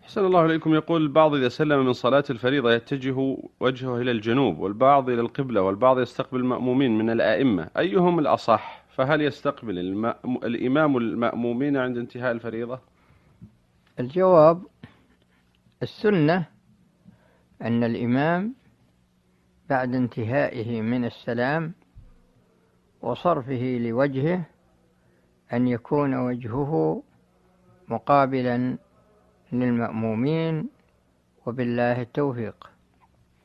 أحسن الله إليكم. يقول البعض إذا سلم من صلاة الفريضة يتجه وجهه إلى الجنوب، والبعض إلى القبلة، والبعض يستقبل المأمومين من الآئمة، أيهم الأصح؟ فهل يستقبل الإمام المأمومين عند انتهاء الفريضة؟ الجواب: السنة أن الإمام بعد انتهائه من السلام وصرفه لوجهه أن يكون وجهه مقابلا للمأمومين، وبالله التوفيق.